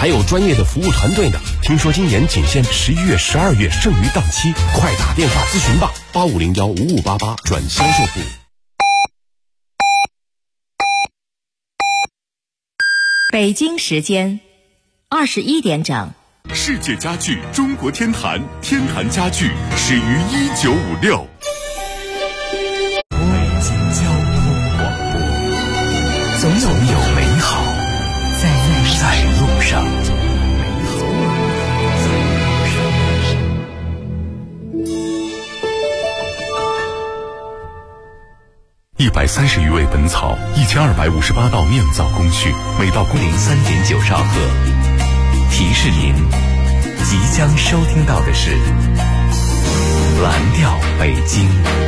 还有专业的服务团队呢。听说今年仅限11月、12月剩余档期，快打电话咨询吧，85015588转销售部。 北京时间21点整。 世界家具中国天坛，天坛家具始于1956。 北京交通广播，总有美好在路上。130余味本草，1258道酿造工序，每道工03.9兆赫。提示您，即将收听到的是蓝调北京。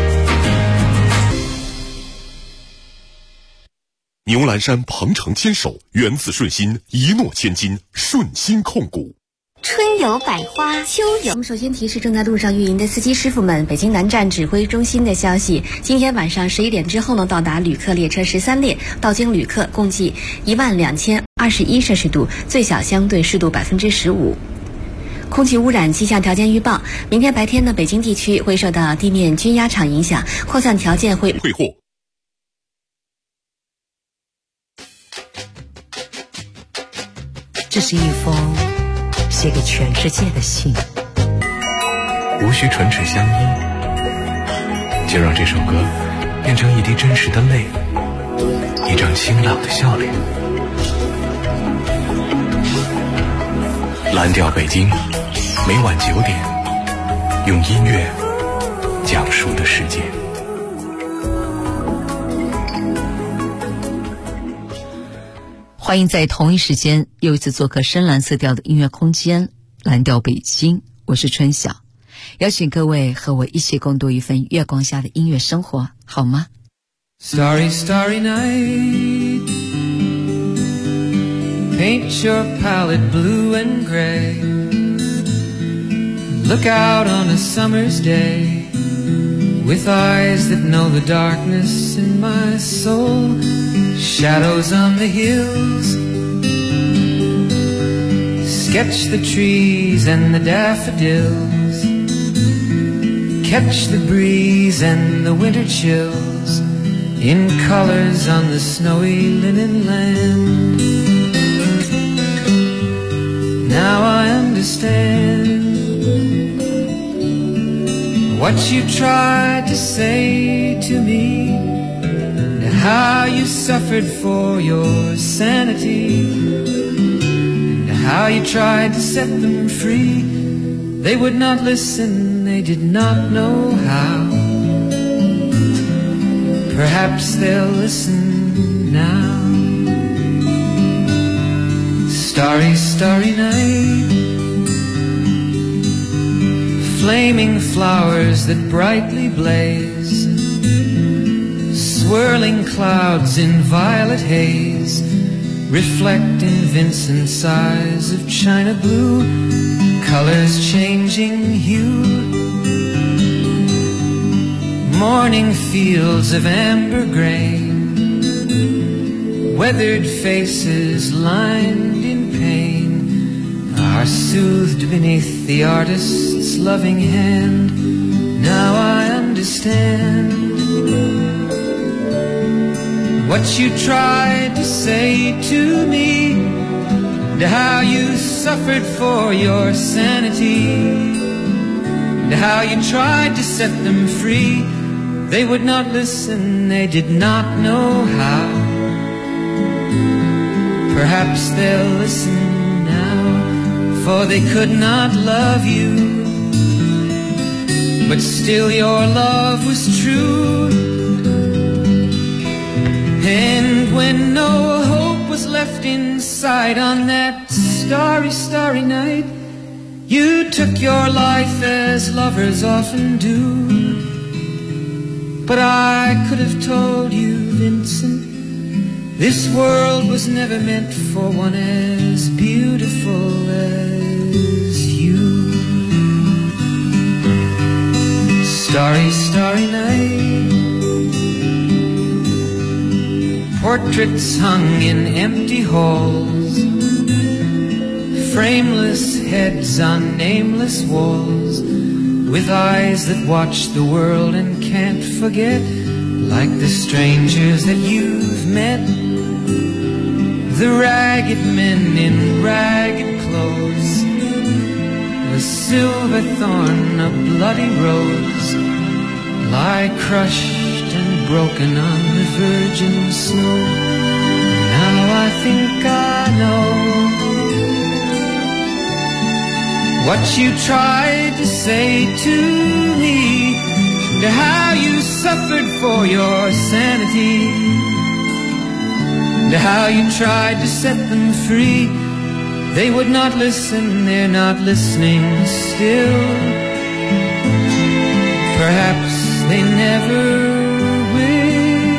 牛栏山鹏程牵手，源自顺心，一诺千金，顺心控股。 春有百花，秋有。我们首先提示正在路上运营的司机师傅们，北京南站指挥中心的消息：今天晚上11点之后呢，到达旅客列车13列，到京旅客共计12021摄氏度，最小相对湿度15%。空气污染气象条件预报：明天白天呢，北京地区会受到地面均压场影响，扩散条件会退货。 这是一封写给全世界的信， 无需唇齿相依，就让这首歌变成一滴真实的泪，一张清朗的笑脸。蓝调北京，每晚9点，用音乐讲述的世界。 欢迎在同一时间又一次做客深蓝色调的音乐空间，蓝调北京，我是春晓，邀请各位和我一起共度一份月光下的音乐生活，好吗？ Starry, starry night, paint your palette blue and gray, look out on a summer's day, with eyes that know the darkness in my soul, shadows on the hills, sketch the trees and the daffodils, catch the breeze and the winter chills, in colors on the snowy linen land. Now I understand what you tried to say to me, and how you suffered for your sanity, and how you tried to set them free. They would not listen, they did not know how. Perhaps they'll listen now. Starry, starry night, flaming flowers that brightly blaze, swirling clouds in violet haze, reflect in Vincent's eyes of china blue, colors changing hue, morning fields of amber grain, weathered faces lined in pain, are soothed beneath the artist's loving hand. Now I understand what you tried to say to me, and how you suffered for your sanity, and how you tried to set them free. They would not listen, they did not know how. Perhaps they'll listen now, for they could not love you, but still your love was true. And when no hope was left inside on that starry, starry night, you took your life as lovers often do. But I could have told you, Vincent, this world was never meant for one as beautiful as you. Starry, starry night, portraits hung in empty halls, frameless heads on nameless walls, with eyes that watch the world and can't forget, like the strangers that you've met, the ragged men in ragged clothes, a silver thorn, a bloody rose, lie crushed and broken on the virgin snow. Now I think I know what you tried to say to me, to how you suffered for your sanity, to how you tried to set them free. They would not listen, they're not listening still. Perhaps they never will.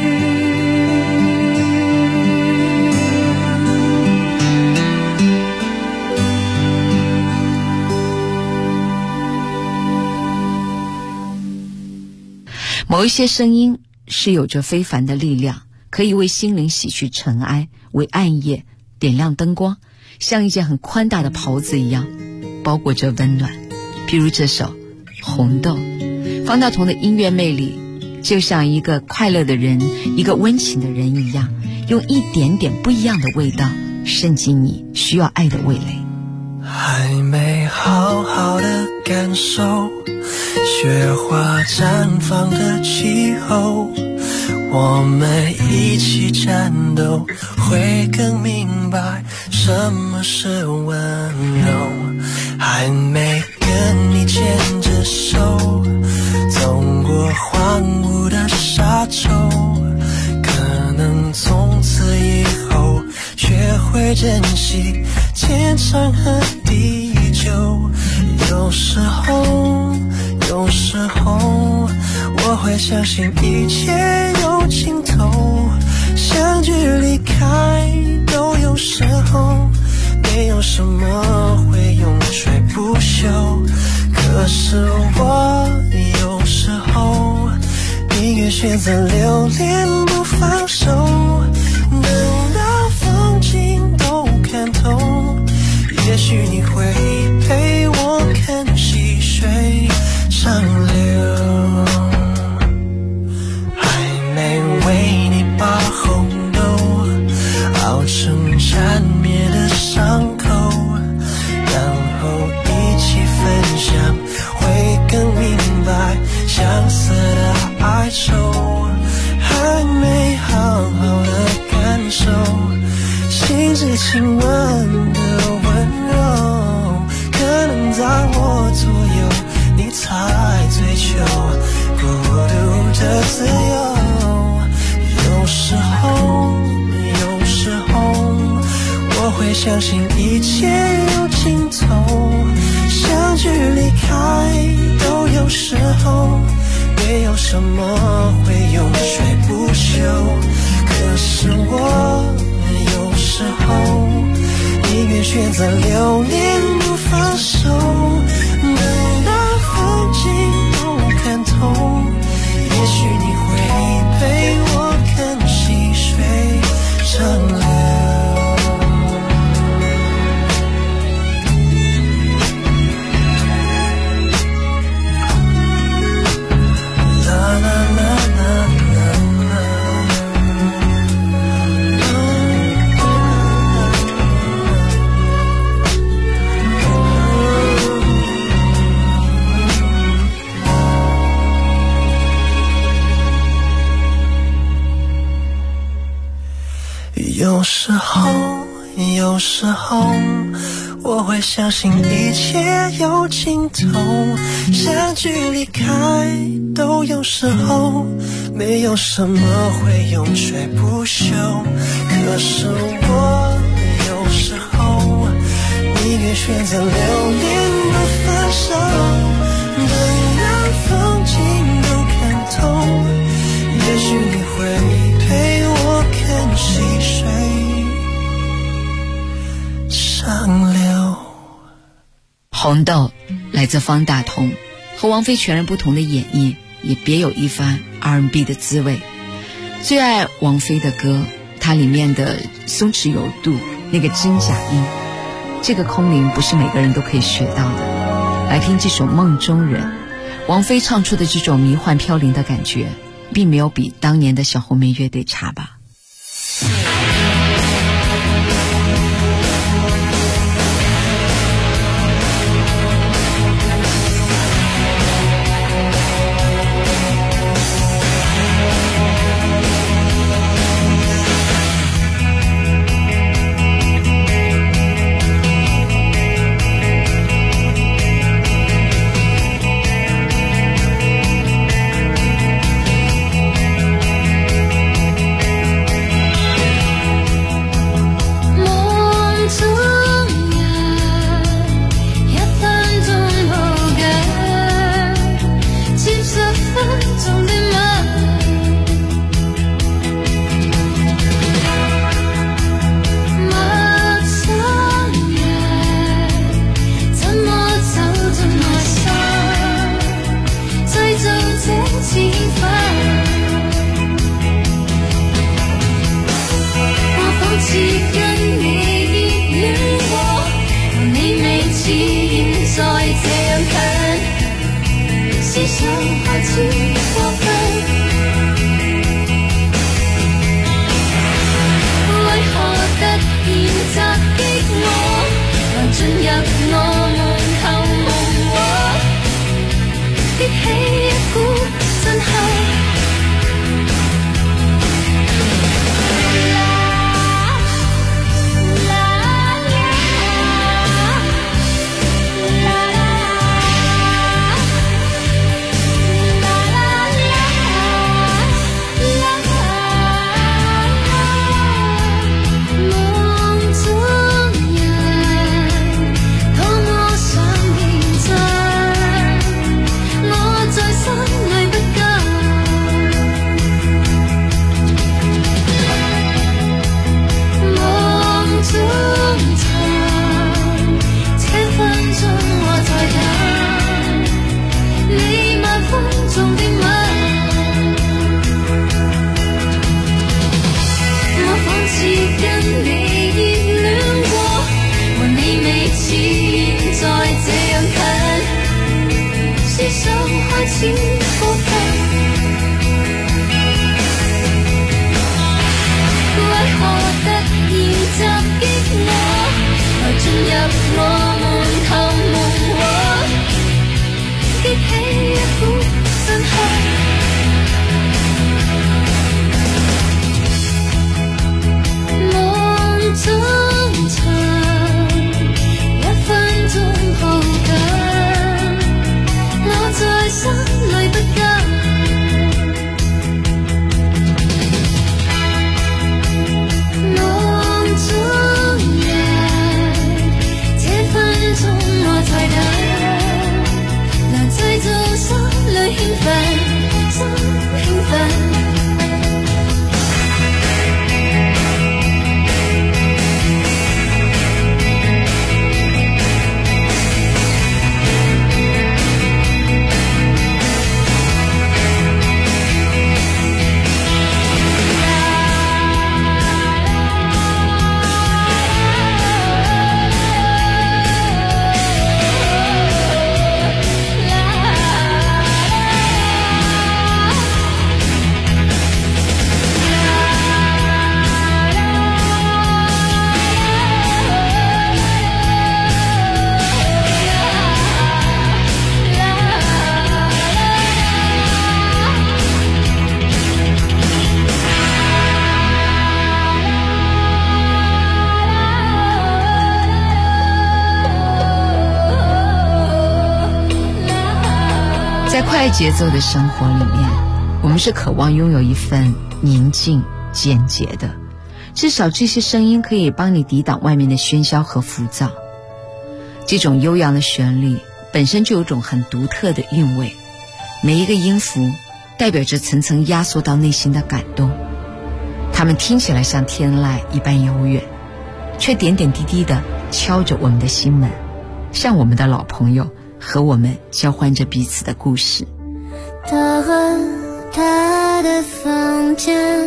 某一些声音是有着非凡的力量，可以为心灵洗去尘埃，为暗夜点亮灯光，像一件很宽大的袍子一样包裹着温暖。譬如这首《红豆》，方大同的音乐魅力就像一个快乐的人，一个温情的人一样，用一点点不一样的味道渗进你需要爱的味蕾。 还没好好的感受雪花绽放的气候，我们一起战斗，会更明白什么是温柔。还没跟你牵着手走过荒芜的沙洲，可能从此以后学会珍惜天长和地久。有时候我会相信一切有尽头，相聚离开都有时候，没有什么会永垂不朽。可是我有时候宁愿选择留恋不放手，等到风景都看透，也许你会陪我看细水长流。还没为你把红豆熬成缠绵的伤口，然后一起分享，会更明白相思的哀愁。还没好好的感受心之亲吻的温柔，可能在我左右你才追求孤独的自由。有时候我会相信一切有尽头，相聚离开都有时候，没有什么会永垂不朽。可是我有时候宁愿选择留恋不放手，等到风景都看透，也许你会陪我看细水长流。有时候我会相信一切有尽头，相聚离开都有时候，没有什么会永垂不朽。可是我有时候宁愿选择留恋不放手，等到风景都看透，也许你会陪我看细水长流。 红豆来自方大同，和王菲全然不同的演绎，也别有一番 R&B 的滋味。最爱王菲的歌，它里面的松弛有度，那个真假音， 这个空灵不是每个人都可以学到的。来听这首《梦中人》，王菲唱出的这种迷幻飘零的感觉，并没有比当年的小红莓乐队差吧。在快节奏的生活里面，我们是渴望拥有一份宁静简洁的，至少这些声音可以帮你抵挡外面的喧嚣和浮躁。这种悠扬的旋律本身就有种很独特的韵味，每一个音符代表着层层压缩到内心的感动，它们听起来像天籁一般遥远，却点点滴滴地敲着我们的心门，像我们的老朋友，和我们交换着彼此的故事。 到了他的房间，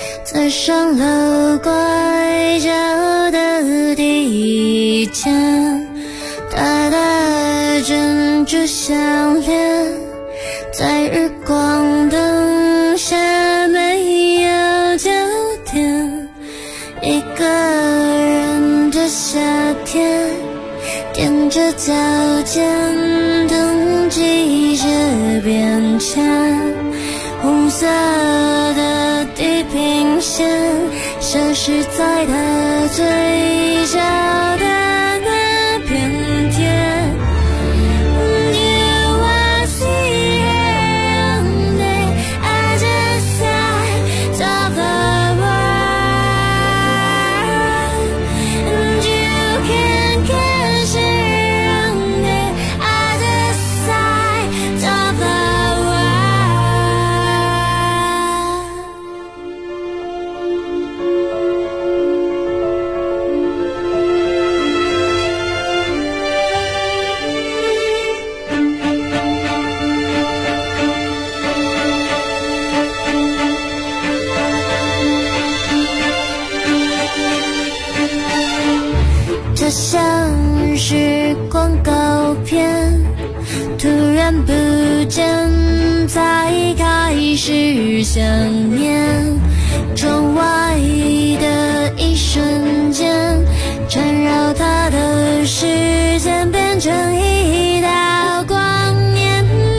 在上了拐角的地间，大大的珍珠项链，在日光灯下没有焦点，一个人的夏天，踮着脚尖等季节变迁，红色的地平线消失在他嘴角的那片天。这像是广告片，突然不见，再开始想念，窗外的一瞬间，缠绕它的时间变成一道光年。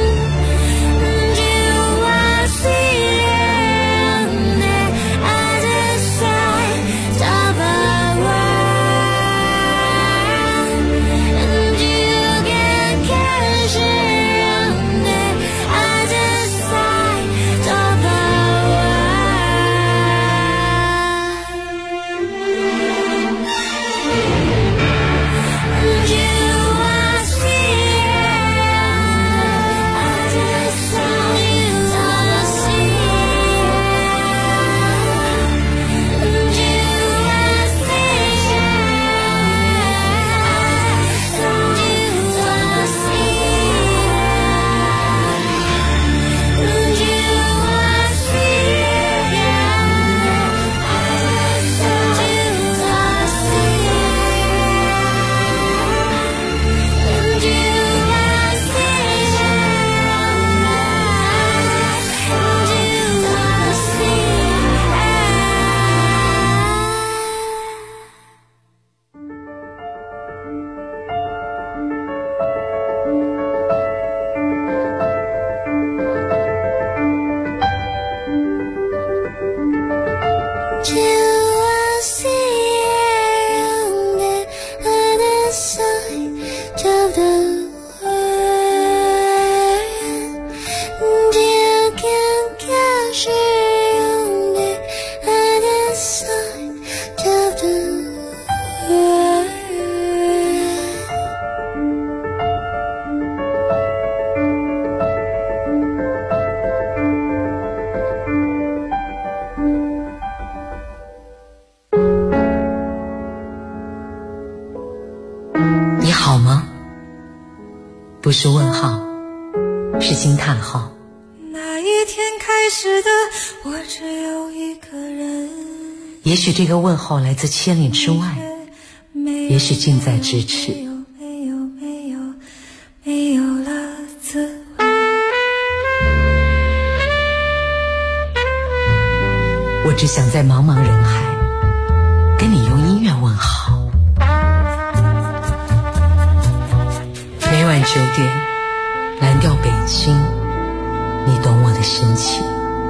不是问号，是惊叹号。 那一天开始的我只有一个人， 也许这个问候来自千里之外，也许近在咫尺。 没有了自我。 我只想在茫茫人海跟你用音乐问好。每晚9点，蓝调北京，你懂我的深情。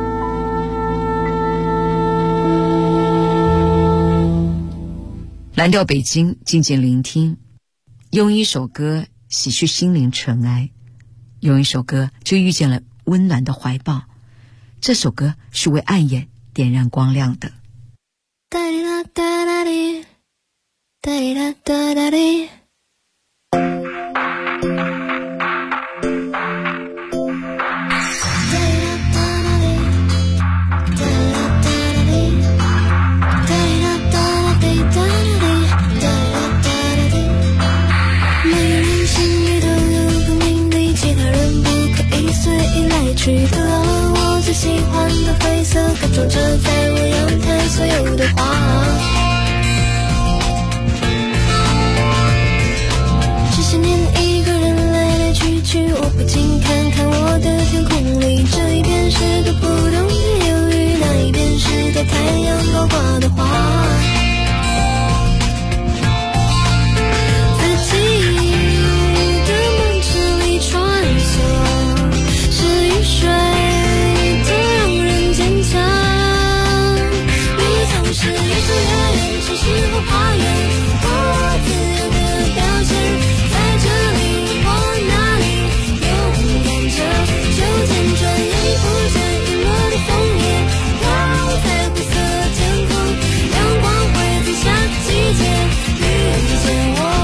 蓝调北京，静静聆听，用一首歌洗去心灵尘埃，用一首歌就遇见了温暖的怀抱。这首歌是为暗夜点燃光亮的。 哒哩啦哒啦哩，哒哩啦哒啦哩。去的我最喜欢的灰色，感装着在我右所有的花。这些年一个人来来去去，我不禁看看我的天空里，这一边是读不懂的忧郁，那一边是在太阳高挂的花。自己的梦池里穿梭，是雨水的让人坚强。路总是越走越远，城市和花园，我自由的表现，在这里或那里，勇敢着就见转眼不见陨落的枫叶，飘在灰色天空，阳光会在下个季节遇见我。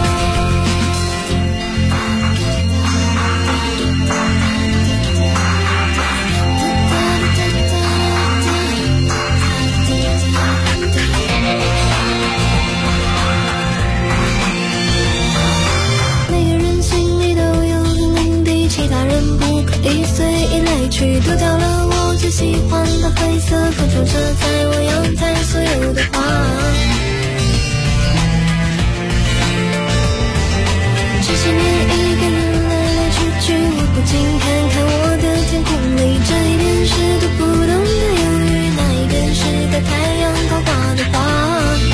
每个人心里都有个目的，其他人不可以随意来去，丢掉了我最喜欢的灰色，控制着在我阳台所有的花。这些年一个人来来去去，我不禁看看我的天空里，这一边是读不懂的忧郁，那一边是在太阳高挂的花。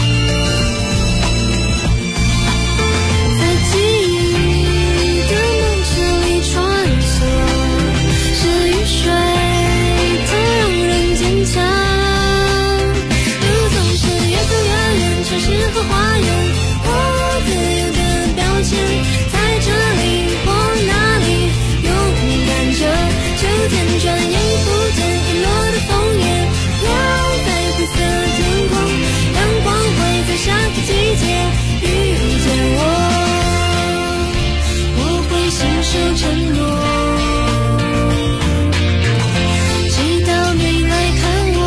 在记忆的梦池里穿梭，是雨水的让人坚强。路总是越走越远，城市和花园，我自由的表现，在这里或那里，勇敢着就见转眼不见陨落的枫叶，飘在灰色天空，阳光会在下个季节遇见我。我会信守承诺，直到你来看我。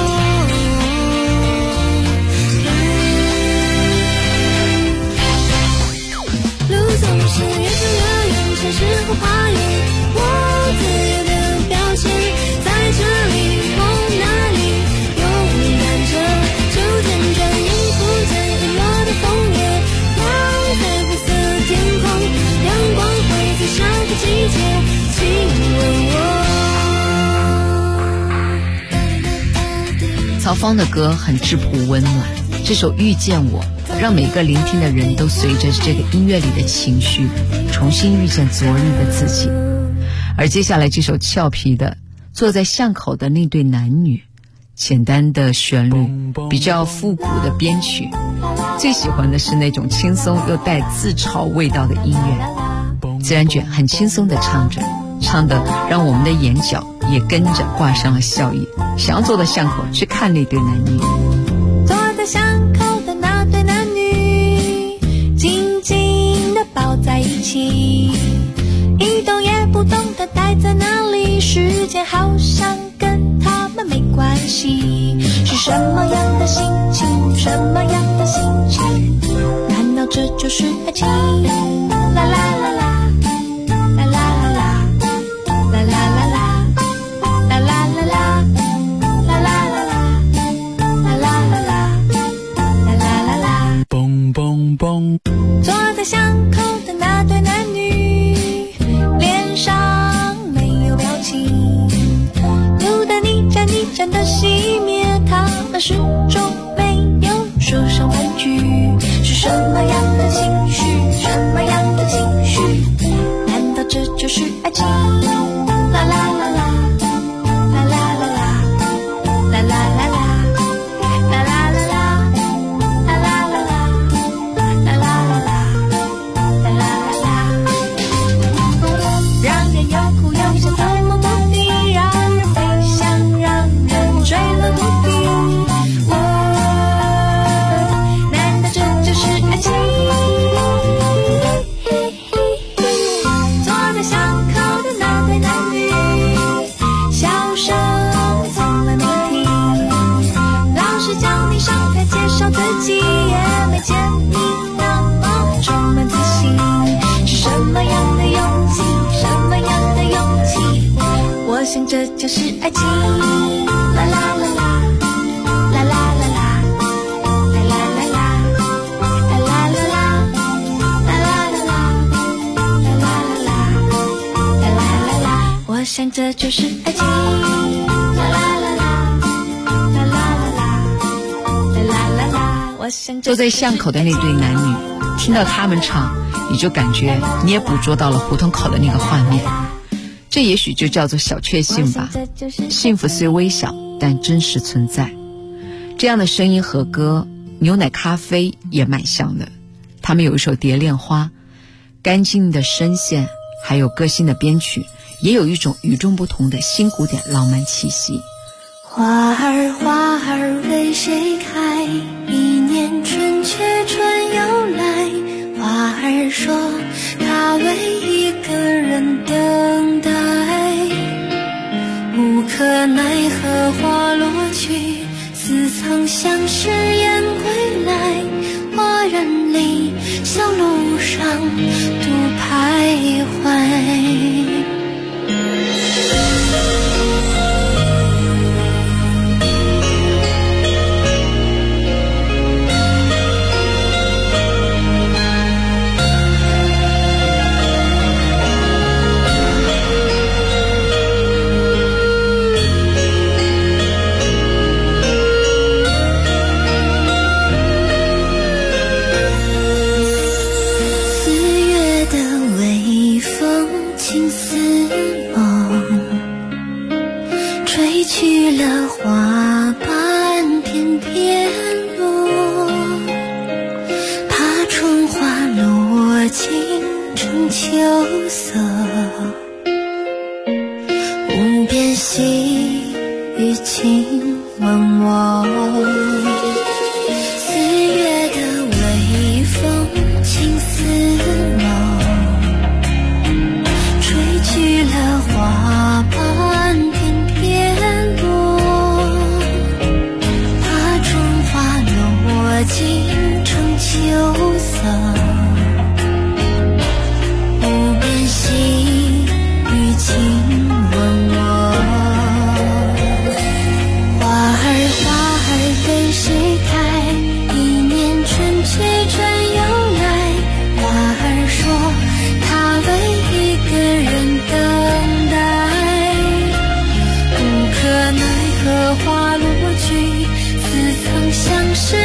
路总是越走越远，城市和花园，我自由的表现，在这里或那里，勇敢着就见转眼不见陨落的枫叶，飘在灰色天空，阳光会在下个季节亲吻我。 曹芳的歌很质朴温暖，这首《遇见我》让每个聆听的人都随着这个音乐里的情绪重新遇见昨日的自己。而接下来这首俏皮的坐在巷口的那对男女，简单的旋律，比较复古的编曲，最喜欢的是那种轻松又带自嘲味道的音乐。自然卷很轻松的唱着，唱的让我们的眼角也跟着挂上了笑意，想要坐到巷口去看那对男女。 坐在巷口的那对男女，紧紧地抱在一起，一动也不动地待在那里，时间好像跟他们没关系。是什么样的心情？什么样的心情？难道这就是爱情？啦啦啦啦。坐在巷口的那对男女，脸上没有表情，有的你站的熄灭，他们始终没有说上半句。是什么样的情绪？什么样的情绪？难道这就是爱情？啦啦啦啦。想这就是爱情，啦啦啦啦，啦啦啦啦。 想这就是爱情。啦啦啦啦，啦啦啦啦，啦啦啦啦，我想坐在巷口的那对男女，听到他们唱，你就感觉你也捕捉到了胡同口的那个画面。这也许就叫做小确幸吧。幸福虽微小，但真实存在。这样的声音和歌，牛奶咖啡也蛮像的。他们有一首《蝶恋花》，干净的声线，还有个性的编曲，也有一种与众不同的新古典浪漫气息。 花儿花儿为谁开？一年春去春又来。花儿说她为一个人等待，无可奈何花落去，似曾相识燕归来。花园里小路上独徘徊。花瓣片片落，怕春花落尽成秋色。无边细雨轻吻我，四月的微风轻似梦，吹去了花瓣片片落。尽成秋色，无边细雨轻吻我。花儿花儿为谁开？一年春去春又来。花儿说她为一个人等待，无可奈何花落去，似曾相识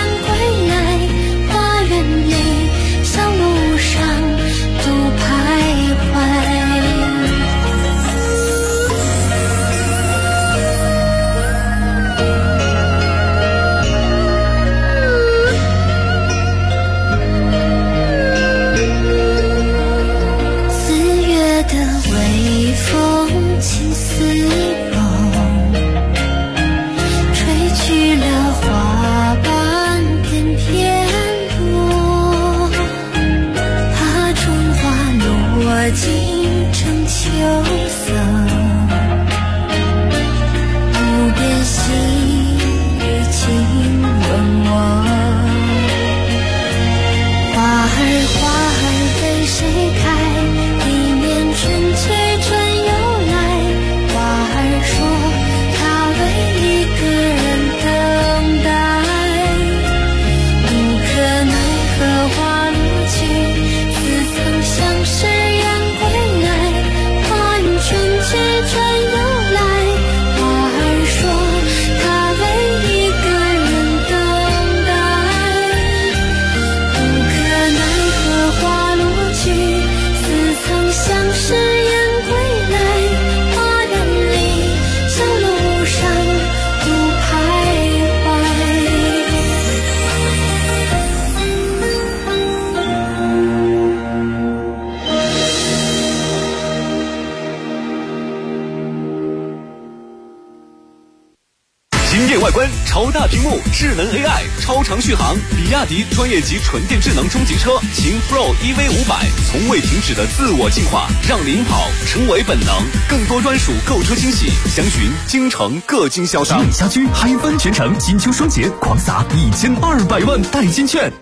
外观超大屏幕，智能 AI， 超长续航，比亚迪专业级纯电智能中级车秦 Pro EV500，从未停止的自我进化，让领跑成为本能。更多专属购车惊喜，详询京城各经销商。 平美家居海帆全城金秋双节狂撒1200万代金券。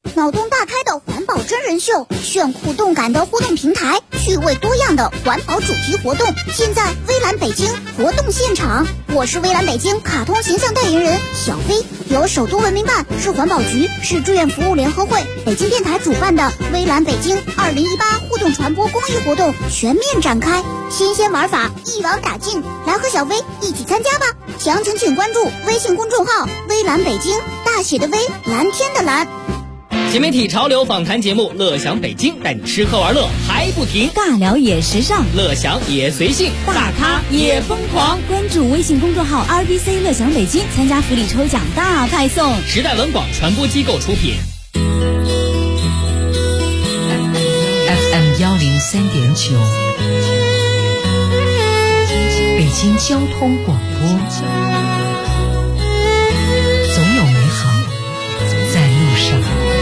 脑洞大开的环保真人秀，炫酷动感的互动平台，趣味多样的环保主题活动，现在微蓝北京活动现场。我是微蓝北京卡通形象代言人小飞，由首都文明办、市环保局、市志愿服务联合会、北京电台主办的微蓝北京2018互动传播公益活动全面展开，新鲜玩法一网打尽，来和小飞一起参加吧！详情请关注微信公众号微蓝北京，大写的微，蓝天的蓝。 新媒体潮流访谈节目《乐享北京》，带你吃喝玩乐还不停， 尬聊也时尚， 乐享也随性，大咖也疯狂。 关注微信公众号 RBC 乐享北京，参加福利抽奖大派送。 时代文广传播机构出品。 FM 103.9，北京交通广播，总有美好在路上。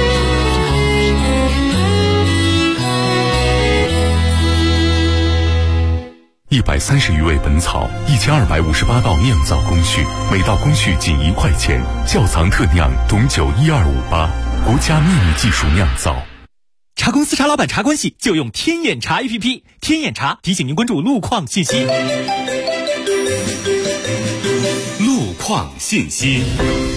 130余味本草，1258道酿造工序，每道工序仅1块钱。窖藏特酿董酒12588，国家秘密技术酿造。 茶公司茶老板茶关系就用天眼茶 APP， 天眼茶提醒您关注路况信息。 路况信息。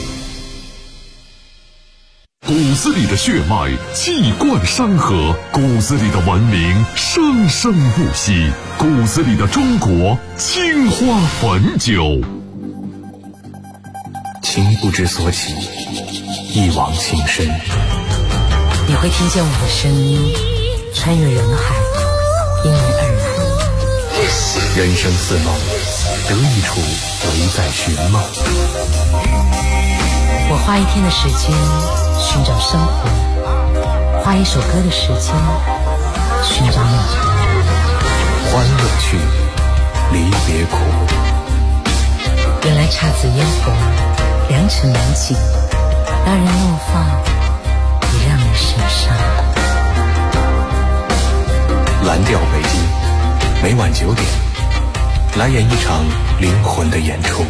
骨子里的血脉气贯山河，骨子里的文明生生不息，骨子里的中国青花汾酒。 情不知所起，一往情深。 你会听见我的声音穿越人海，因你而来。 人生似梦，得一处唯在寻梦。 我花一天的时间寻找生活，花一首歌的时间寻找你。 欢乐去，离别苦。 原来姹紫嫣红，良辰美景，让人怒放，也让人神伤。 蓝调北京，每晚9点，来演一场灵魂的演出。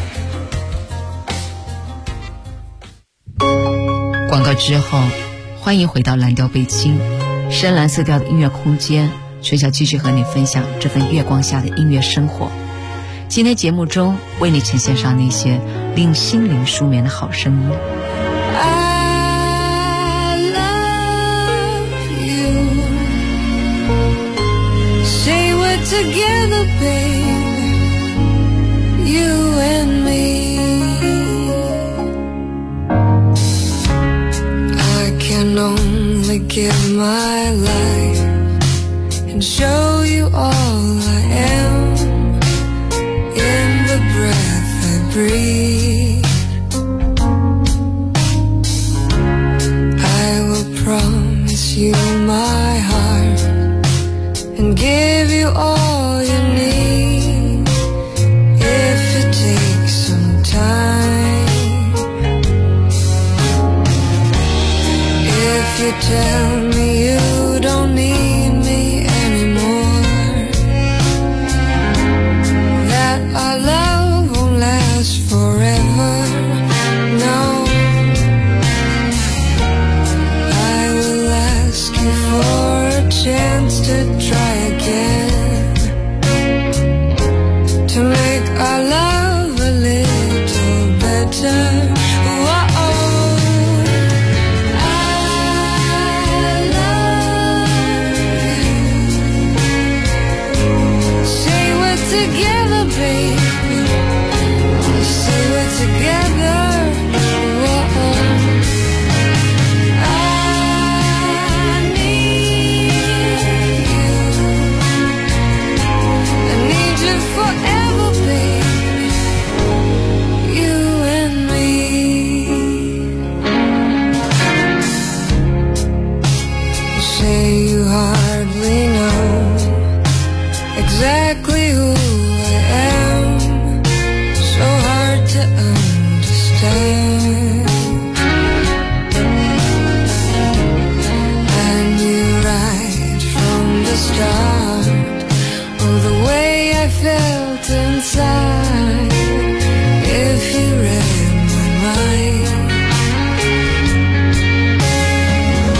广告之后，欢迎回到蓝调北京，深蓝色调的音乐空间，春晓继续和你分享这份月光下的音乐生活。今天节目中为你呈现上那些令心灵舒眠的好声音。 I love you. Say we're together, babe. You and me.Can only give my life and show you all I am in the breath I breathe. I will promise you my heart and give you all you need if it takes some time.You tell me you don't need me anymore, that our love won't last forever. No, I will ask you for a chance to try again, to make our love a little better.If you read my mind,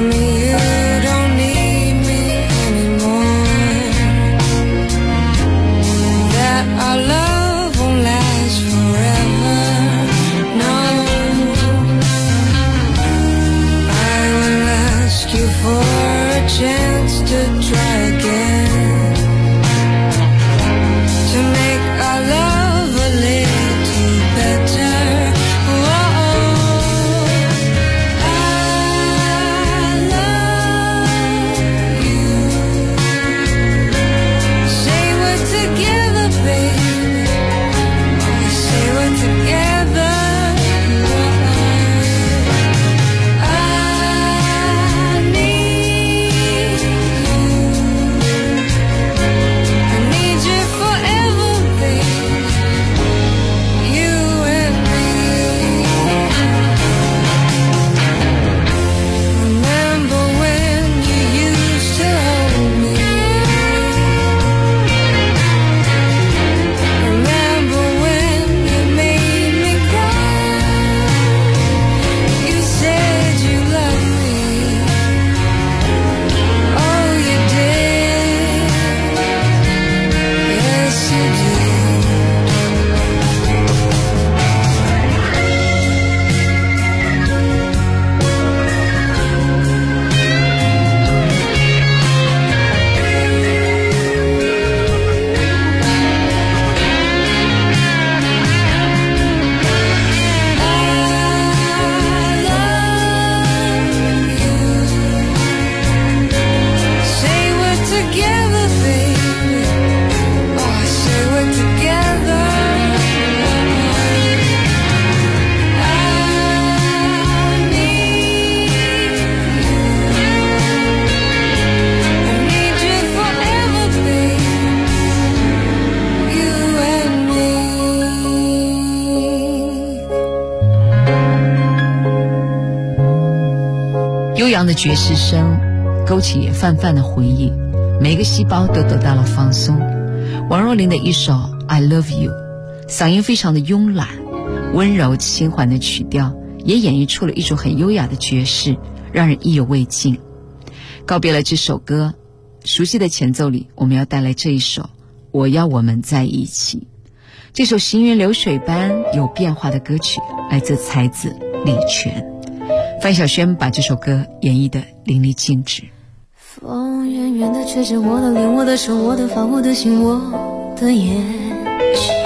悠扬的爵士声勾起泛泛的回忆，每个细胞都得到了放松。王若琳的一首 I Love You， 嗓音非常的慵懒，温柔轻缓的曲调也演绎出了一种很优雅的爵士，让人意犹未尽。告别了这首歌，熟悉的前奏里我们要带来这一首我要我们在一起。这首行云流水般有变化的歌曲来自才子李泉，范晓萱把这首歌演绎得淋漓尽致。 风远远地吹着我的脸，我的手，我的发，我的心，我的眼睛。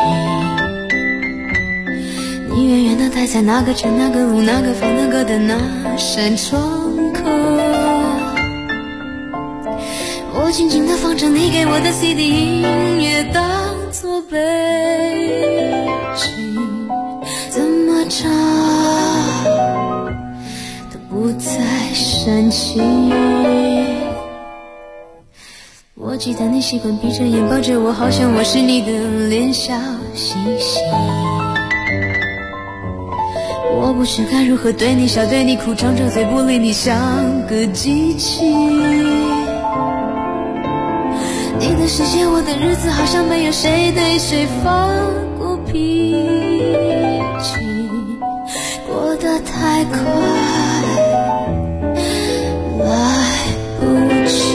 你远远地待在那个城，那个路，那个房，那个的那扇窗口。我静静地放着你给我的 CD 音乐，当作背景，怎么唱都不再煽情。我记得你习惯闭着眼抱着我，好像我是你的脸笑嘻嘻。我不知该如何对你笑对你哭，张着嘴不理你，像个机器。你的世界我的日子好像没有谁对谁发过脾气，过得太快来不及。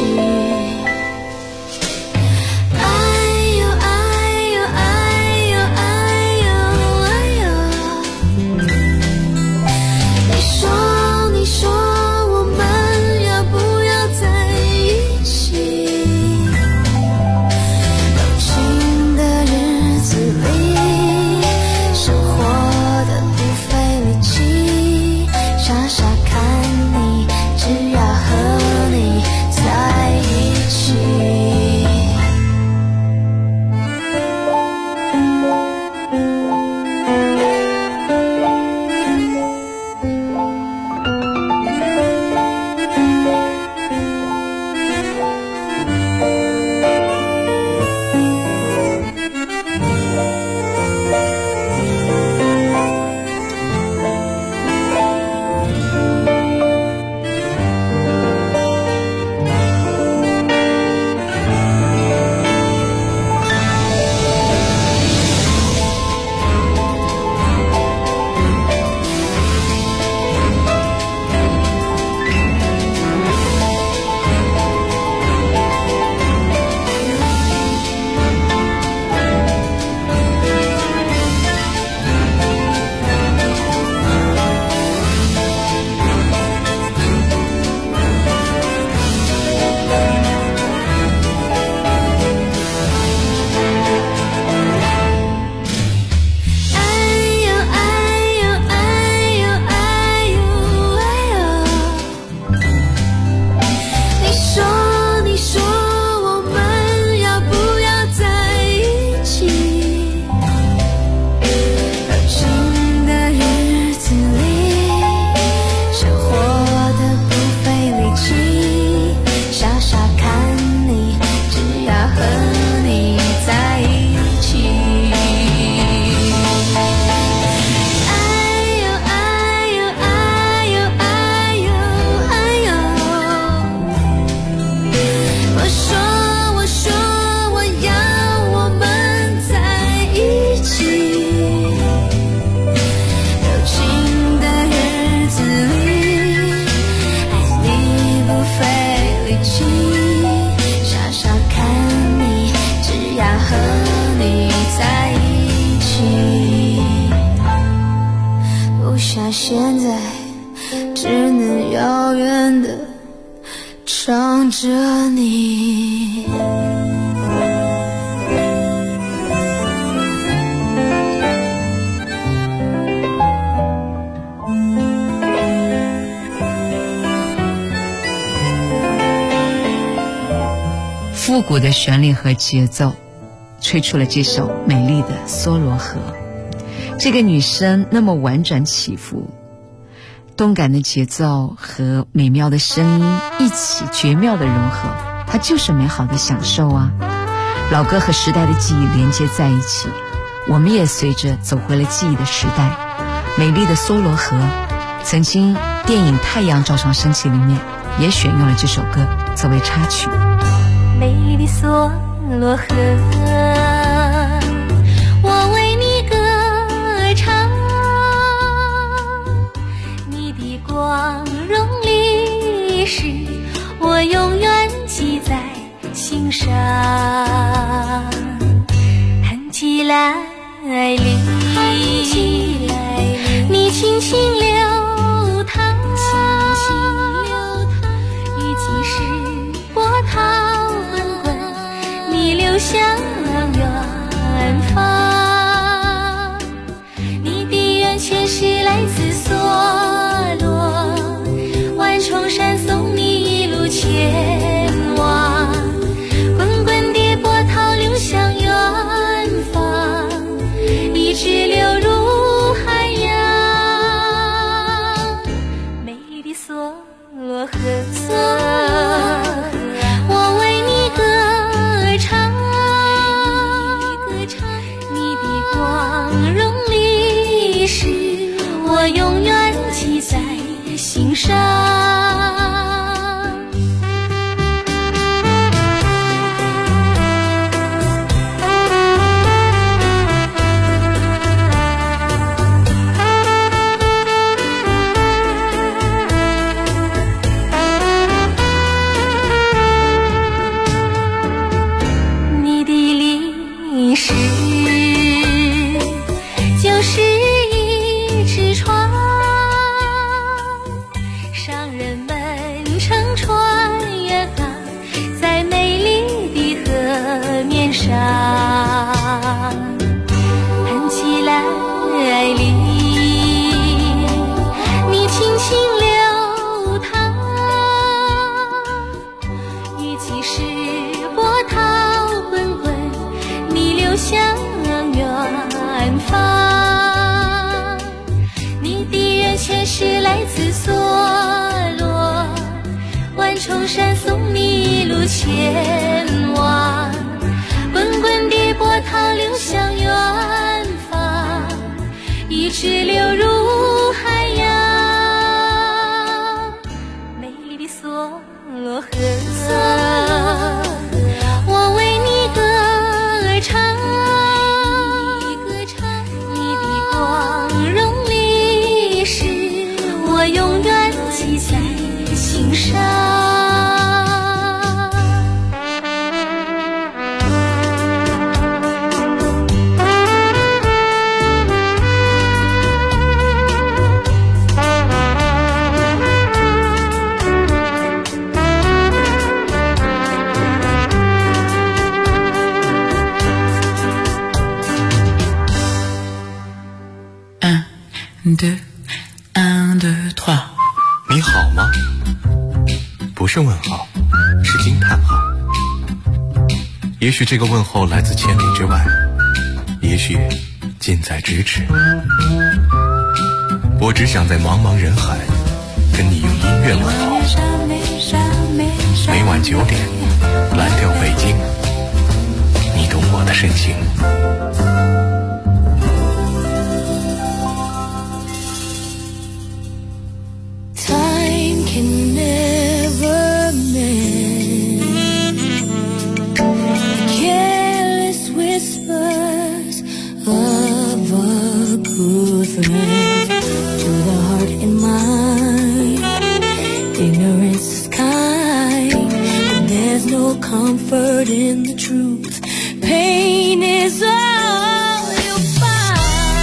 傻傻起，傻傻看你，只要和你在一起。不想现在，只能遥远的唱着你。 复古的旋律和节奏吹出了这首美丽的梭罗河。这个女声那么婉转起伏，动感的节奏和美妙的声音一起绝妙的融合，它就是美好的享受啊。老歌和时代的记忆连接在一起，我们也随着走回了记忆的时代。美丽的梭罗河，曾经电影《太阳照常升起》里面也选用了这首歌作为插曲。 美丽的梭罗河，我为你歌唱，你的光荣历史我永远记在心上。寒气来临，你轻轻流淌，雨季时波涛流向远方，你的源泉是来自梭罗，万重山送你一路前往，滚滚的波涛流向远方，一直流入海洋。美丽的梭罗河，我为你歌唱，你的光荣历史我永远记在心上。寒气来临，你轻轻流淌，雨季时波涛滚滚，你流向远方，你的源泉是来自梭罗，万重山送你一路前往，滚滚的波涛流向远方，一直流入海洋。美丽的梭罗河，我为你歌唱，你的光荣历史我永远记在心上。 你好吗？不是问号，是惊叹号。也许这个问候来自千里之外，也许近在咫尺。我只想在茫茫人海跟你用音乐问候。每晚9点，蓝调北京，你懂我的深情。 Can never mend careless whispers of a good friend to the heart and mind. Ignorance is kind. there's no comfort in the truth. Pain is all you'll find.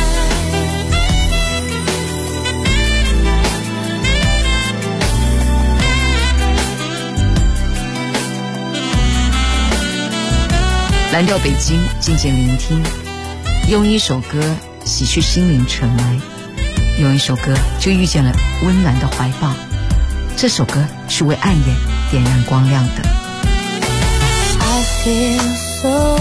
蓝调北京，静静聆听，用一首歌洗去心灵尘埃，用一首歌就遇见了温暖的怀抱。这首歌是为暗夜点燃光亮的。 I feel so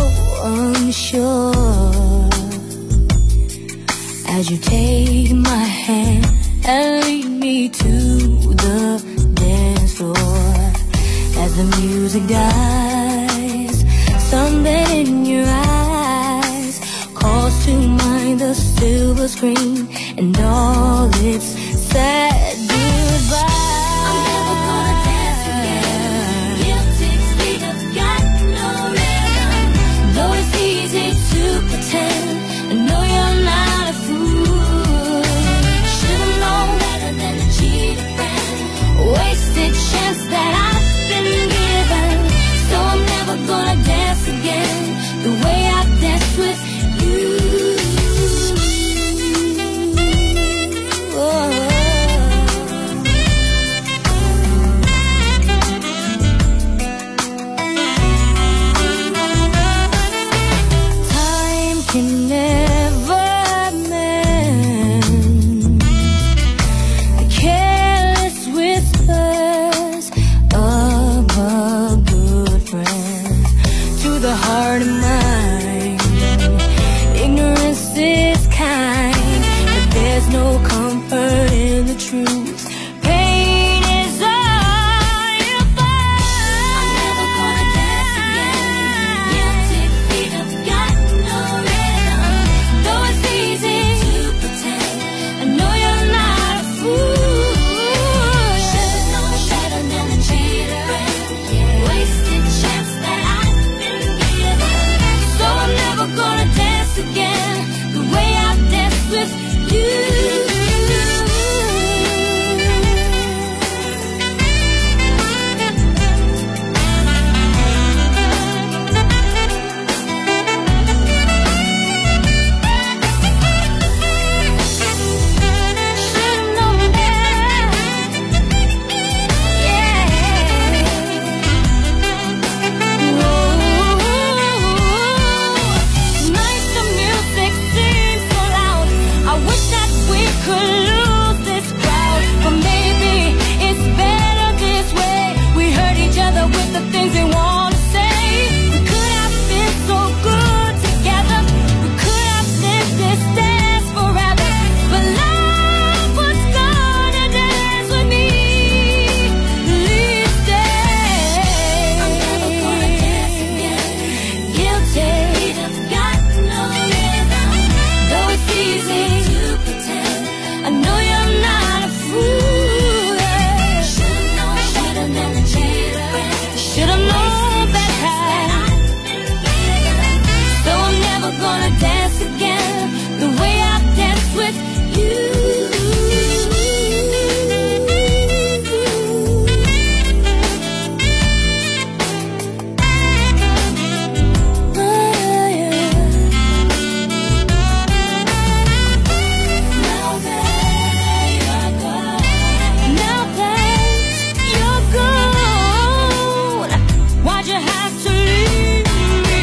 unsure as you take my hand and lead me to the dance floor. As the music dies, something in your eyes calls to mind the silver screen and all its sad goodbyes. I'm never gonna dance again. Guilty's feet have got no rhythm. Though it's easy to pretend, I know you're not a fool. Should've known better than to cheat a friend. Wasted chance that I've been given. So I'm never gonna dance again the way I danced with you. Time can never mend the careless whispers of a good friend. To the heart of mine, ignorance is kind, but there's no comfort in the truth. Pain is all you find. I'm never gonna dance again. Guilty feet have got no rhythm. Though it's easy to pretend, I know you're not a fool. Should've known better than to cheat a friend. Wasted chance that I've been given. So I'm never gonna dance again the way I danced with you. Should've known better. Yeah. Night the music seems so loud. I wish that we could lose this crowd, but maybe it's better this way. We hurt each other with the things we want to say. We could have been so good together. We could have lived this dance forever. But love was gonna dance with me these days. I'm never gonna dance again. Guilty have got no rhythm. Though it's easy to pretend, I know you're not a fool. Should've known better than to cheat a friend. Should've known better. So I'm never gonna dance again the way I danced with you. Now that you're gone, why'd you have to leave me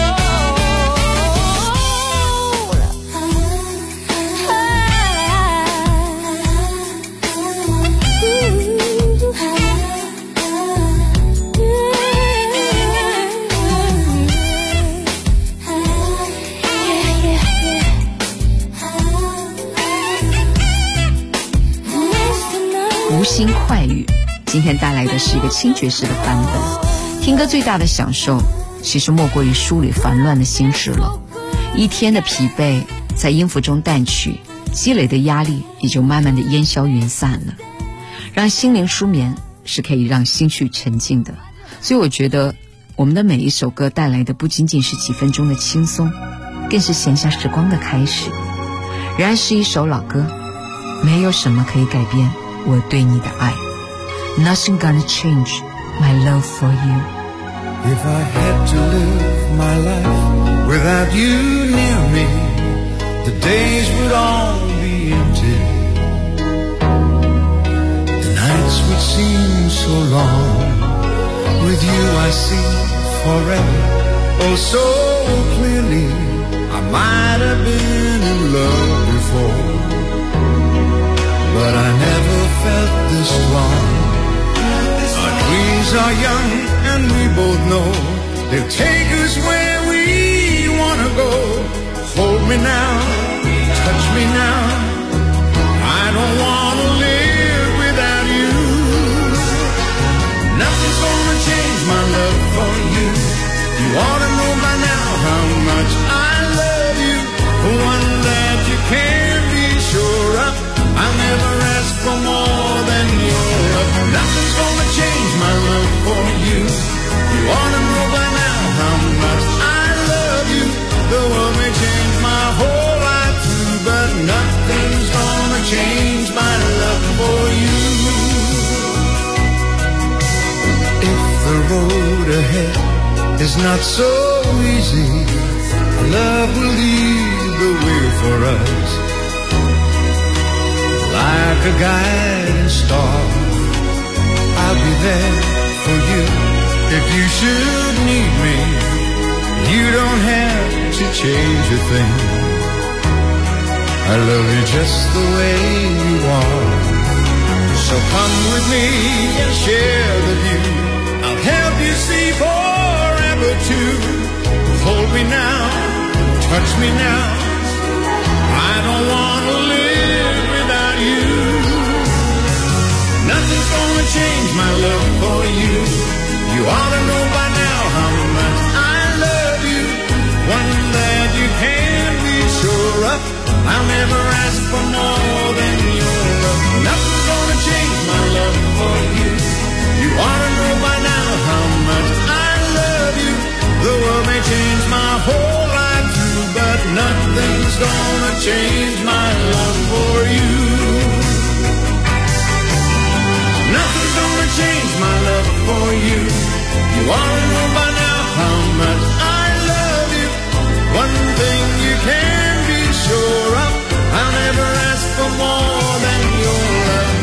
alone? 无心快语，今天带来的是一个轻爵士的版本。听歌最大的享受，其实莫过于梳理烦乱的心事了。一天的疲惫在音符中淡去，积累的压力也就慢慢的烟消云散了。让心灵舒眠是可以让心绪沉静的，所以我觉得我们的每一首歌带来的不仅仅是几分钟的轻松，更是闲暇时光的开始。然而是一首老歌，没有什么可以改变我对你的爱。Nothing gonna change my love for you。 If I had to live my life without you near me, the days would all be empty. The nights would seem so long. With you I see forever, oh so clearly. I might have been in love before, but I never felt this strong. Our dreams are young and we both know they'll take us where we wanna go. Hold me now, touch me now, I don't wanna live without you. Nothing's gonna change my love for you. You ought to know by now how much I love you. One that you can be sure of, I'll never ask for more than your love. Nothing's gonna change my love for you. You ought to know by now how much I love you. The world may change my whole life too, but nothing's gonna change my love for you. If the road ahead is not so easy, love will lead the way for us. Like a guiding star, I'll be there for you. If you should need me, you don't have to change a thing. I love you just the way you are. So come with me and share the view. I'll help you see forever too. Hold me now, touch me now, I don't want to live without you. Nothing's gonna change my love for you. You ought to know by now how much I love you. One that you can be sure of, I'll never ask for more than your love. Nothing's gonna change my love for you. You ought to know by now how much I love you. The world may change my whole life too, but nothing's gonna change my love for you. Nothing's gonna change my love for you. You ought to know by now how much I love you. One thing you can be sure of, I'll never ask for more than your love.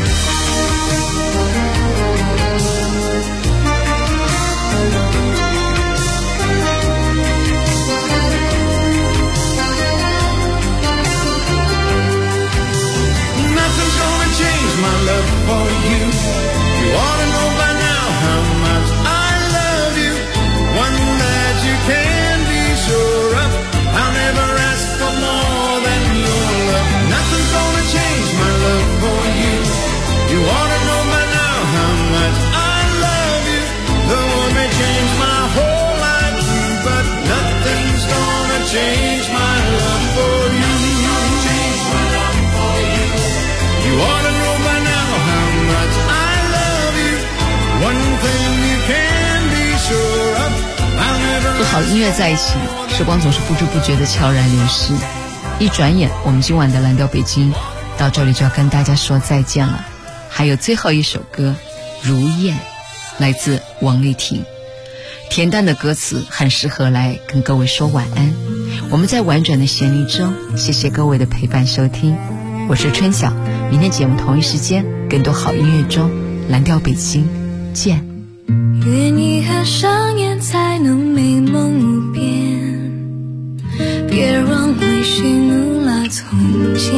Nothing's gonna change my love for you. You ought to know by now how much I love you. One that you can be sure of, I'll never ask for more than your love. Nothing's gonna change my love for you. You ought to know by now how much I love you. The world may change my whole life too, but nothing's gonna change my love for you. Change my love for you. You ought to know by now how much I love you. One thing you can be sure of, I'll never. 和好音乐在一起，时光总是不知不觉的悄然流逝。一转眼，我们今晚的蓝调北京到这里就要跟大家说再见了。还有最后一首歌《如燕》，来自王丽婷。恬淡的歌词很适合来跟各位说晚安。我们在婉转的旋律中，谢谢各位的陪伴收听。我是春晓，明天节目同一时间，更多好音乐中，蓝调北京见。 愿遗憾上演才能美梦无边，别让回忆怒拉从前，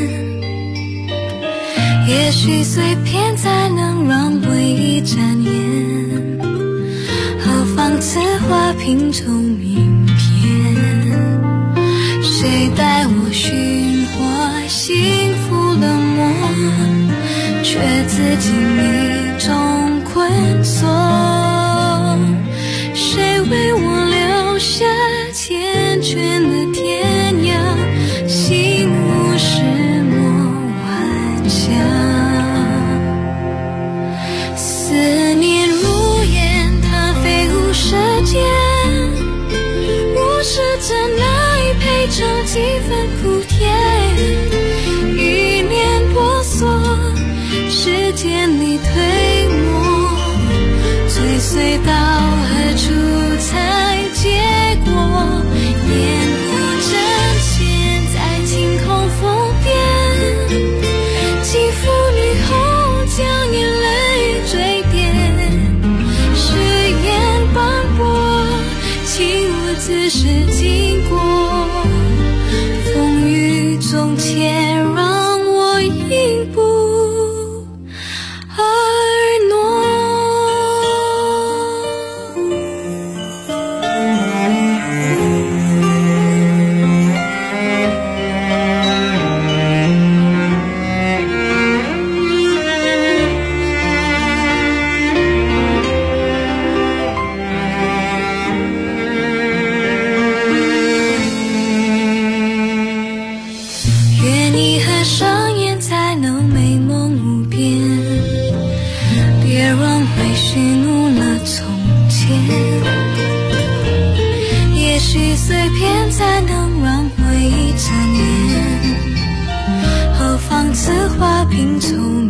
也许碎片才能让回忆展颜，何妨此花拼凑名片，谁带我寻获幸福冷漠，却自己迷中困锁，谁为我留下缱绻的天涯，心无石墨晚霞，思念如烟，它飞舞舌尖， 岁到何处才结果？烟雾阵前在晴空覆边，轻抚你后将眼泪坠点，誓言斑驳，请我自是经过，风雨中且让我一步而挪。愿你合上眼才能美梦无边，别让回忆怒了从前，也许碎片才能让回忆缠绵，何妨此花瓶中